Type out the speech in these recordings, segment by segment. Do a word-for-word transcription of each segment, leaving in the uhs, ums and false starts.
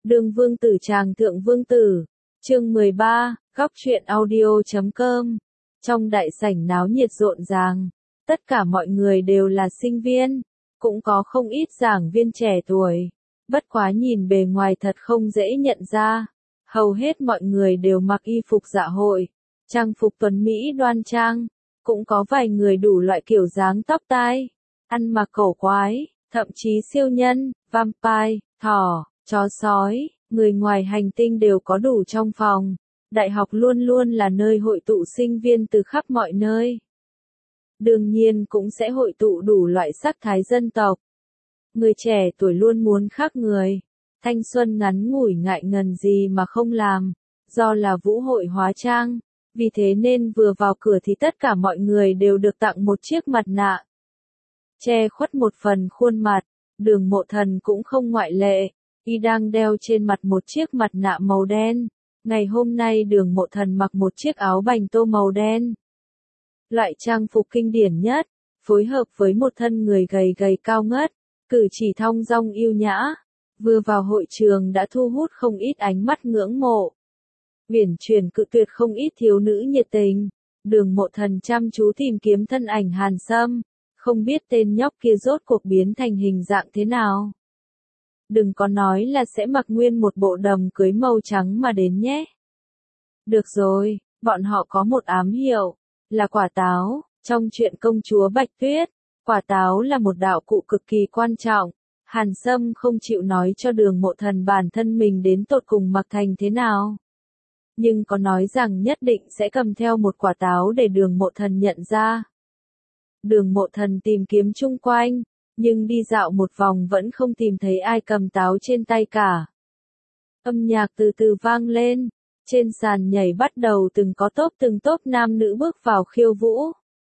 Đường vương tử tràng thượng vương tử. Chương mười ba, góc truyện audio chấm com. Trong đại sảnh náo nhiệt rộn ràng, tất cả mọi người đều là sinh viên, cũng có không ít giảng viên trẻ tuổi. Bất quá nhìn bề ngoài thật không dễ nhận ra, hầu hết mọi người đều mặc y phục dạ hội, trang phục tuấn mỹ đoan trang, cũng có vài người đủ loại kiểu dáng tóc tai, ăn mặc cổ quái, thậm chí siêu nhân, vampire, thỏ, chó sói, người ngoài hành tinh đều có đủ trong phòng. Đại học luôn luôn là nơi hội tụ sinh viên từ khắp mọi nơi. Đương nhiên cũng sẽ hội tụ đủ loại sắc thái dân tộc. Người trẻ tuổi luôn muốn khác người. Thanh xuân ngắn ngủi ngại ngần gì mà không làm. Do là vũ hội hóa trang. Vì thế nên vừa vào cửa thì tất cả mọi người đều được tặng một chiếc mặt nạ. Che khuất một phần khuôn mặt. Đường Mộ Thần cũng không ngoại lệ. Y đang đeo trên mặt một chiếc mặt nạ màu đen. Ngày hôm nay Đường Mộ Thần mặc một chiếc áo bành tô màu đen. Loại trang phục kinh điển nhất, phối hợp với một thân người gầy gầy cao ngất, cử chỉ thong dong yêu nhã, vừa vào hội trường đã thu hút không ít ánh mắt ngưỡng mộ. Uyển chuyển cự tuyệt không ít thiếu nữ nhiệt tình. Đường Mộ Thần chăm chú tìm kiếm thân ảnh Hàn Sâm, không biết tên nhóc kia rốt cuộc biến thành hình dạng thế nào. Đừng có nói là sẽ mặc nguyên một bộ đầm cưới màu trắng mà đến nhé. Được rồi, bọn họ có một ám hiệu, là quả táo. Trong chuyện công chúa Bạch Tuyết, quả táo là một đạo cụ cực kỳ quan trọng. Hàn Sâm không chịu nói cho Đường Mộ Thần bản thân mình đến tột cùng mặc thành thế nào. Nhưng có nói rằng nhất định sẽ cầm theo một quả táo để Đường Mộ Thần nhận ra. Đường Mộ Thần tìm kiếm chung quanh, nhưng đi dạo một vòng vẫn không tìm thấy ai cầm táo trên tay cả. Âm nhạc từ từ vang lên, trên sàn nhảy bắt đầu từng có tốp từng tốp nam nữ bước vào khiêu vũ.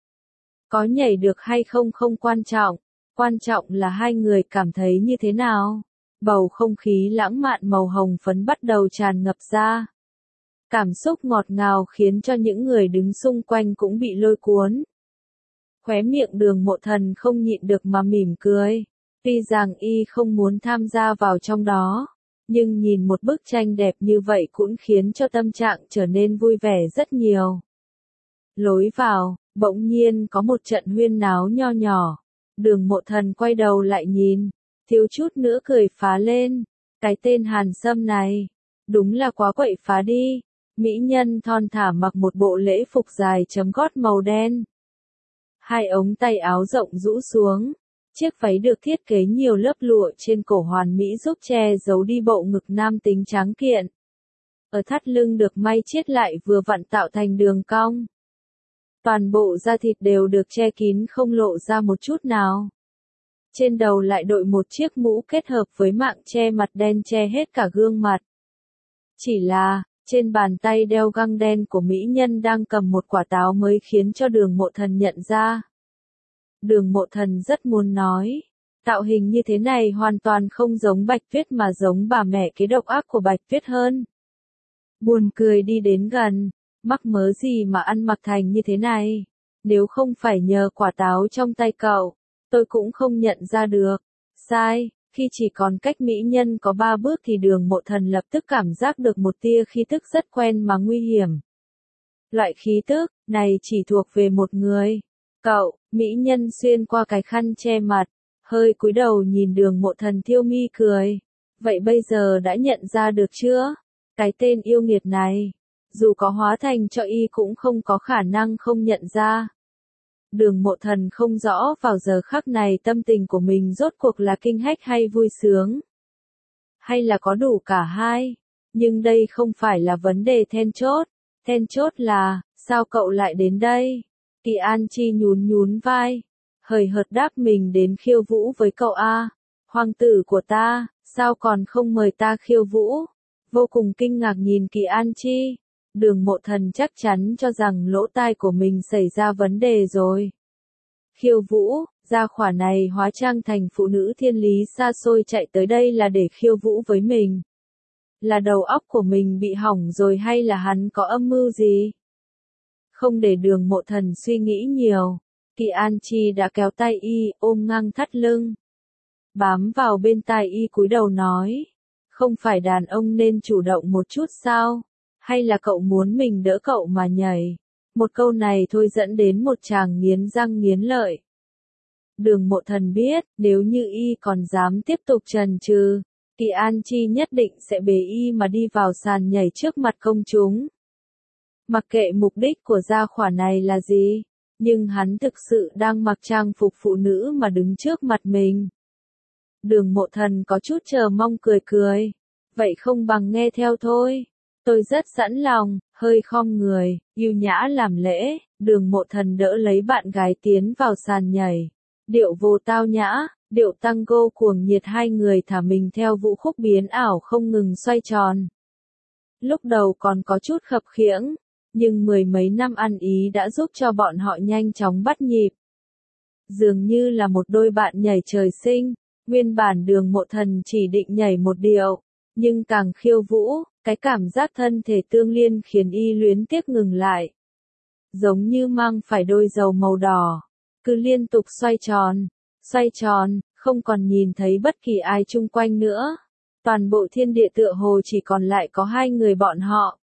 Có nhảy được hay không không quan trọng, quan trọng là hai người cảm thấy như thế nào. Bầu không khí lãng mạn màu hồng phấn bắt đầu tràn ngập ra. Cảm xúc ngọt ngào khiến cho những người đứng xung quanh cũng bị lôi cuốn. Khóe miệng Đường Mộ Thần không nhịn được mà mỉm cười. Tuy rằng y không muốn tham gia vào trong đó, nhưng nhìn một bức tranh đẹp như vậy cũng khiến cho tâm trạng trở nên vui vẻ rất nhiều. Lối vào, bỗng nhiên có một trận huyên náo nho nhỏ. Đường Mộ Thần quay đầu lại nhìn, thiếu chút nữa cười phá lên. Cái tên Hàn Sâm này, đúng là quá quậy phá đi. Mỹ nhân thon thả mặc một bộ lễ phục dài chấm gót màu đen. Hai ống tay áo rộng rũ xuống. Chiếc váy được thiết kế nhiều lớp lụa trên cổ hoàn mỹ giúp che giấu đi bộ ngực nam tính tráng kiện. Ở thắt lưng được may chiết lại vừa vặn tạo thành đường cong. Toàn bộ da thịt đều được che kín không lộ ra một chút nào. Trên đầu lại đội một chiếc mũ kết hợp với mạng che mặt đen che hết cả gương mặt. Chỉ là, trên bàn tay đeo găng đen của mỹ nhân đang cầm một quả táo mới khiến cho Đường Mộ Thần nhận ra. Đường Mộ Thần rất muốn nói, tạo hình như thế này hoàn toàn không giống Bạch Tuyết mà giống bà mẹ kế độc ác của Bạch Tuyết hơn. Buồn cười đi đến gần, mắc mớ gì mà ăn mặc thành như thế này, nếu không phải nhờ quả táo trong tay cậu, tôi cũng không nhận ra được. Sai, khi chỉ còn cách mỹ nhân có ba bước thì Đường Mộ Thần lập tức cảm giác được một tia khí tức rất quen mà nguy hiểm. Loại khí tức này chỉ thuộc về một người. Cậu, mỹ nhân xuyên qua cái khăn che mặt, hơi cúi đầu nhìn Đường Mộ Thần thiêu mi cười. Vậy bây giờ đã nhận ra được chưa? Cái tên yêu nghiệt này, dù có hóa thành cho y cũng không có khả năng không nhận ra. Đường Mộ Thần không rõ vào giờ khắc này tâm tình của mình rốt cuộc là kinh hách hay vui sướng. Hay là có đủ cả hai. Nhưng đây không phải là vấn đề then chốt. Then chốt là, sao cậu lại đến đây? Kỳ An Chi nhún nhún vai, hời hợt đáp mình đến khiêu vũ với cậu a. Hoàng tử của ta, sao còn không mời ta khiêu vũ? Vô cùng kinh ngạc nhìn Kỳ An Chi. Đường Mộ Thần chắc chắn cho rằng lỗ tai của mình xảy ra vấn đề rồi. Khiêu vũ, gia khỏa này hóa trang thành phụ nữ thiên lý xa xôi chạy tới đây là để khiêu vũ với mình. Là đầu óc của mình bị hỏng rồi hay là hắn có âm mưu gì? Không để Đường Mộ Thần suy nghĩ nhiều, Kỳ An Chi đã kéo tay y, ôm ngang thắt lưng. Bám vào bên tai y cúi đầu nói. Không phải đàn ông nên chủ động một chút sao? Hay là cậu muốn mình đỡ cậu mà nhảy? Một câu này thôi dẫn đến một chàng nghiến răng nghiến lợi. Đường Mộ Thần biết, nếu như y còn dám tiếp tục chần chừ, Kỳ An Chi nhất định sẽ bế y mà đi vào sàn nhảy trước mặt công chúng. Mặc kệ mục đích của gia khỏa này là gì, nhưng hắn thực sự đang mặc trang phục phụ nữ mà đứng trước mặt mình. Đường Mộ Thần có chút chờ mong cười cười. Vậy không bằng nghe theo thôi. Tôi rất sẵn lòng, hơi khom người, yêu nhã làm lễ. Đường Mộ Thần đỡ lấy bạn gái tiến vào sàn nhảy. Điệu vô tao nhã, điệu tango cuồng nhiệt, hai người thả mình theo vũ khúc biến ảo không ngừng xoay tròn. Lúc đầu còn có chút khập khiễng, nhưng mười mấy năm ăn ý đã giúp cho bọn họ nhanh chóng bắt nhịp. Dường như là một đôi bạn nhảy trời sinh. Nguyên bản Đường Mộ Thần chỉ định nhảy một điệu, nhưng càng khiêu vũ, cái cảm giác thân thể tương liên khiến y luyến tiếc ngừng lại. Giống như mang phải đôi dầu màu đỏ, cứ liên tục xoay tròn, xoay tròn, không còn nhìn thấy bất kỳ ai chung quanh nữa. Toàn bộ thiên địa tựa hồ chỉ còn lại có hai người bọn họ.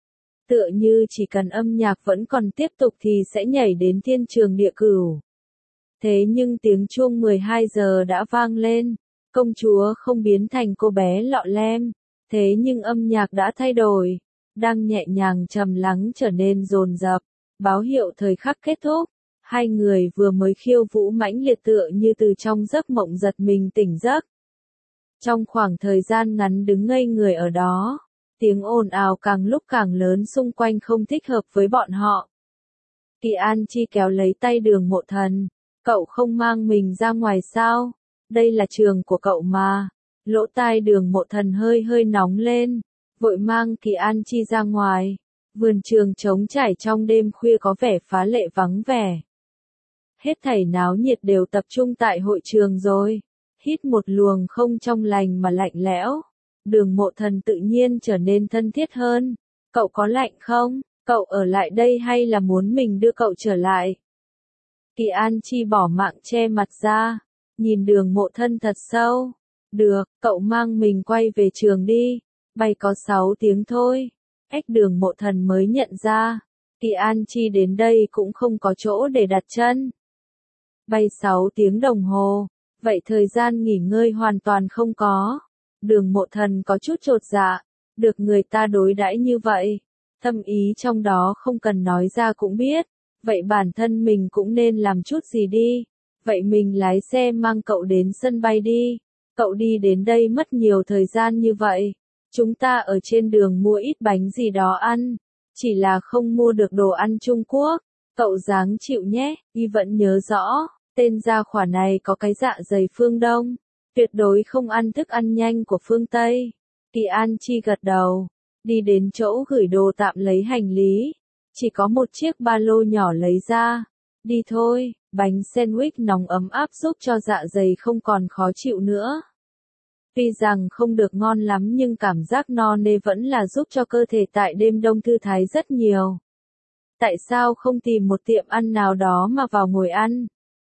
Tựa như chỉ cần âm nhạc vẫn còn tiếp tục thì sẽ nhảy đến thiên trường địa cửu. Thế nhưng tiếng chuông mười hai giờ đã vang lên, công chúa không biến thành cô bé lọ lem, thế nhưng âm nhạc đã thay đổi, đang nhẹ nhàng trầm lắng trở nên dồn dập, báo hiệu thời khắc kết thúc. Hai người vừa mới khiêu vũ mãnh liệt tựa như từ trong giấc mộng giật mình tỉnh giấc. Trong khoảng thời gian ngắn đứng ngây người ở đó, tiếng ồn ào càng lúc càng lớn xung quanh không thích hợp với bọn họ. Kỳ An Chi kéo lấy tay Đường Mộ Thần. Cậu không mang mình ra ngoài sao? Đây là trường của cậu mà. Lỗ tai Đường Mộ Thần hơi hơi nóng lên, vội mang Kỳ An Chi ra ngoài. Vườn trường trống trải trong đêm khuya có vẻ phá lệ vắng vẻ. Hết thảy náo nhiệt đều tập trung tại hội trường rồi. Hít một luồng không trong lành mà lạnh lẽo. Đường Mộ Thần tự nhiên trở nên thân thiết hơn. Cậu có lạnh không? Cậu ở lại đây hay là muốn mình đưa cậu trở lại? Kỳ An Chi bỏ mạng che mặt ra, nhìn Đường Mộ Thần thật sâu. Được, cậu mang mình quay về trường đi, bay có sáu tiếng thôi. Ếch Đường Mộ Thần mới nhận ra, Kỳ An Chi đến đây cũng không có chỗ để đặt chân. Bay sáu tiếng đồng hồ, vậy thời gian nghỉ ngơi hoàn toàn không có. Đường Mộ Thần có chút chột dạ, được người ta đối đãi như vậy, thâm ý trong đó không cần nói ra cũng biết. Vậy bản thân mình cũng nên làm chút gì đi. Vậy mình lái xe mang cậu đến sân bay đi. Cậu đi đến đây mất nhiều thời gian như vậy. Chúng ta ở trên đường mua ít bánh gì đó ăn. Chỉ là không mua được đồ ăn Trung Quốc. Cậu dáng chịu nhé. Y vẫn nhớ rõ, tên gia khỏa này có cái dạ dày phương Đông. Tuyệt đối không ăn thức ăn nhanh của phương Tây. Kỳ An Chi gật đầu. Đi đến chỗ gửi đồ tạm lấy hành lý. Chỉ có một chiếc ba lô nhỏ lấy ra. Đi thôi, bánh sandwich nóng ấm áp giúp cho dạ dày không còn khó chịu nữa. Tuy rằng không được ngon lắm nhưng cảm giác no nê vẫn là giúp cho cơ thể tại đêm đông thư thái rất nhiều. Tại sao không tìm một tiệm ăn nào đó mà vào ngồi ăn?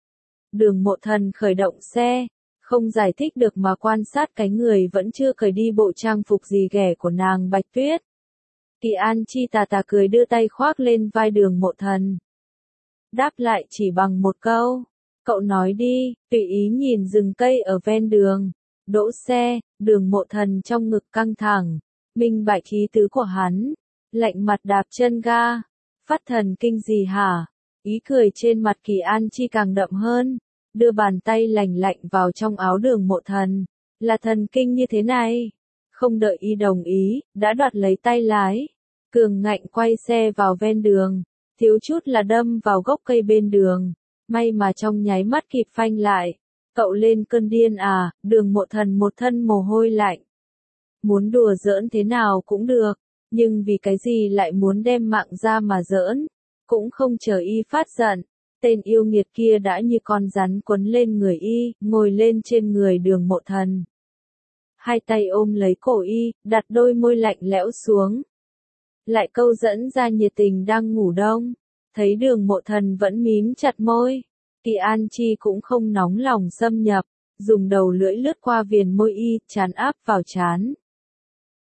Đường Mộ Thần khởi động xe, không giải thích được mà quan sát cái người vẫn chưa cởi đi bộ trang phục gì ghẻ của nàng Bạch Tuyết. Kỳ An Chi tà tà cười đưa tay khoác lên vai Đường Mộ Thần. Đáp lại chỉ bằng một câu. Cậu nói đi, tùy ý nhìn rừng cây ở ven đường. Đỗ xe, Đường Mộ Thần trong ngực căng thẳng. Minh bạch ý tứ của hắn. Lạnh mặt đạp chân ga. Phát thần kinh gì hả? Ý cười trên mặt Kỳ An Chi càng đậm hơn. Đưa bàn tay lành lạnh vào trong áo Đường Mộ Thần. Là thần kinh như thế này. Không đợi y đồng ý, đã đoạt lấy tay lái. Cường ngạnh quay xe vào ven đường. Thiếu chút là đâm vào gốc cây bên đường. May mà trong nháy mắt kịp phanh lại. Cậu lên cơn điên à? Đường Mộ Thần một thân mồ hôi lạnh. Muốn đùa giỡn thế nào cũng được. Nhưng vì cái gì lại muốn đem mạng ra mà giỡn? Cũng không chờ y phát giận. Tên yêu nghiệt kia đã như con rắn quấn lên người y, ngồi lên trên người Đường Mộ Thần. Hai tay ôm lấy cổ y, đặt đôi môi lạnh lẽo xuống. Lại câu dẫn ra nhiệt tình đang ngủ đông. Thấy Đường Mộ Thần vẫn mím chặt môi. Kỳ An Chi cũng không nóng lòng xâm nhập. Dùng đầu lưỡi lướt qua viền môi y, trán áp vào trán.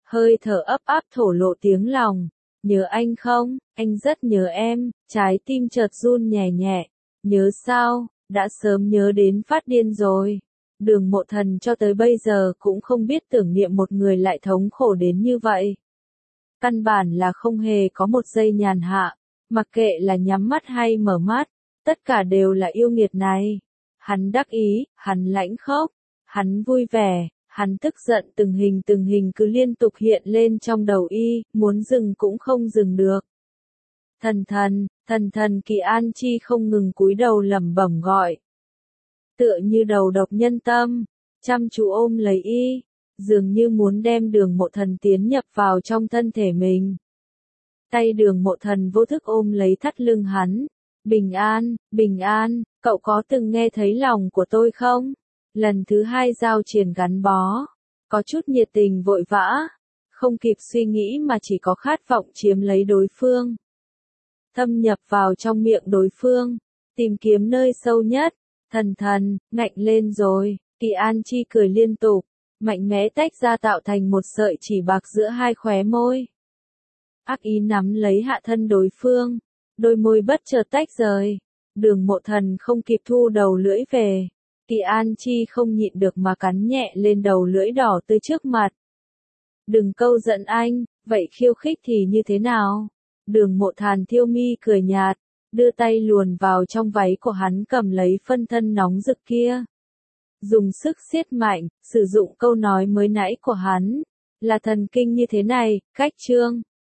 hơi thở ấp áp thổ lộ tiếng lòng. Nhớ anh không? Anh rất nhớ em, trái tim chợt run nhẹ nhẹ. Nhớ sao? Đã sớm nhớ đến phát điên rồi. Đường Mộ Thần cho tới bây giờ cũng không biết tưởng niệm một người lại thống khổ đến như vậy. Căn bản là không hề có một giây nhàn hạ, mặc kệ là nhắm mắt hay mở mắt, tất cả đều là yêu nghiệt này. Hắn đắc ý, hắn lãnh khốc, hắn vui vẻ, hắn tức giận, từng hình từng hình cứ liên tục hiện lên trong đầu y, muốn dừng cũng không dừng được. Thần thần, thần thần. Kỳ An Chi không ngừng cúi đầu lẩm bẩm gọi. Tựa như đầu độc nhân tâm, chăm chú ôm lấy y, dường như muốn đem Đường Mộ Thần tiến nhập vào trong thân thể mình. Tay Đường Mộ Thần vô thức ôm lấy thắt lưng hắn. Bình an, bình an, cậu có từng nghe thấy lòng của tôi không? Lần thứ hai giao triền gắn bó, có chút nhiệt tình vội vã, không kịp suy nghĩ mà chỉ có khát vọng chiếm lấy đối phương. Thâm nhập vào trong miệng đối phương, tìm kiếm nơi sâu nhất. Thần thần, ngạnh lên rồi. Kỳ An Chi cười liên tục, mạnh mẽ tách ra tạo thành một sợi chỉ bạc giữa hai khóe môi. Ác ý nắm lấy hạ thân đối phương, đôi môi bất chợt tách rời. Đường Mộ Thần không kịp thu đầu lưỡi về. Kỳ An Chi không nhịn được mà cắn nhẹ lên đầu lưỡi đỏ tươi trước mặt. Đừng câu giận anh, vậy khiêu khích thì như thế nào? Đường Mộ Thần thiêu mi cười nhạt, đưa tay luồn vào trong váy của hắn cầm lấy phân thân nóng rực kia. Dùng sức siết mạnh, sử dụng câu nói mới nãy của hắn. Là thần kinh như thế này, cách chương.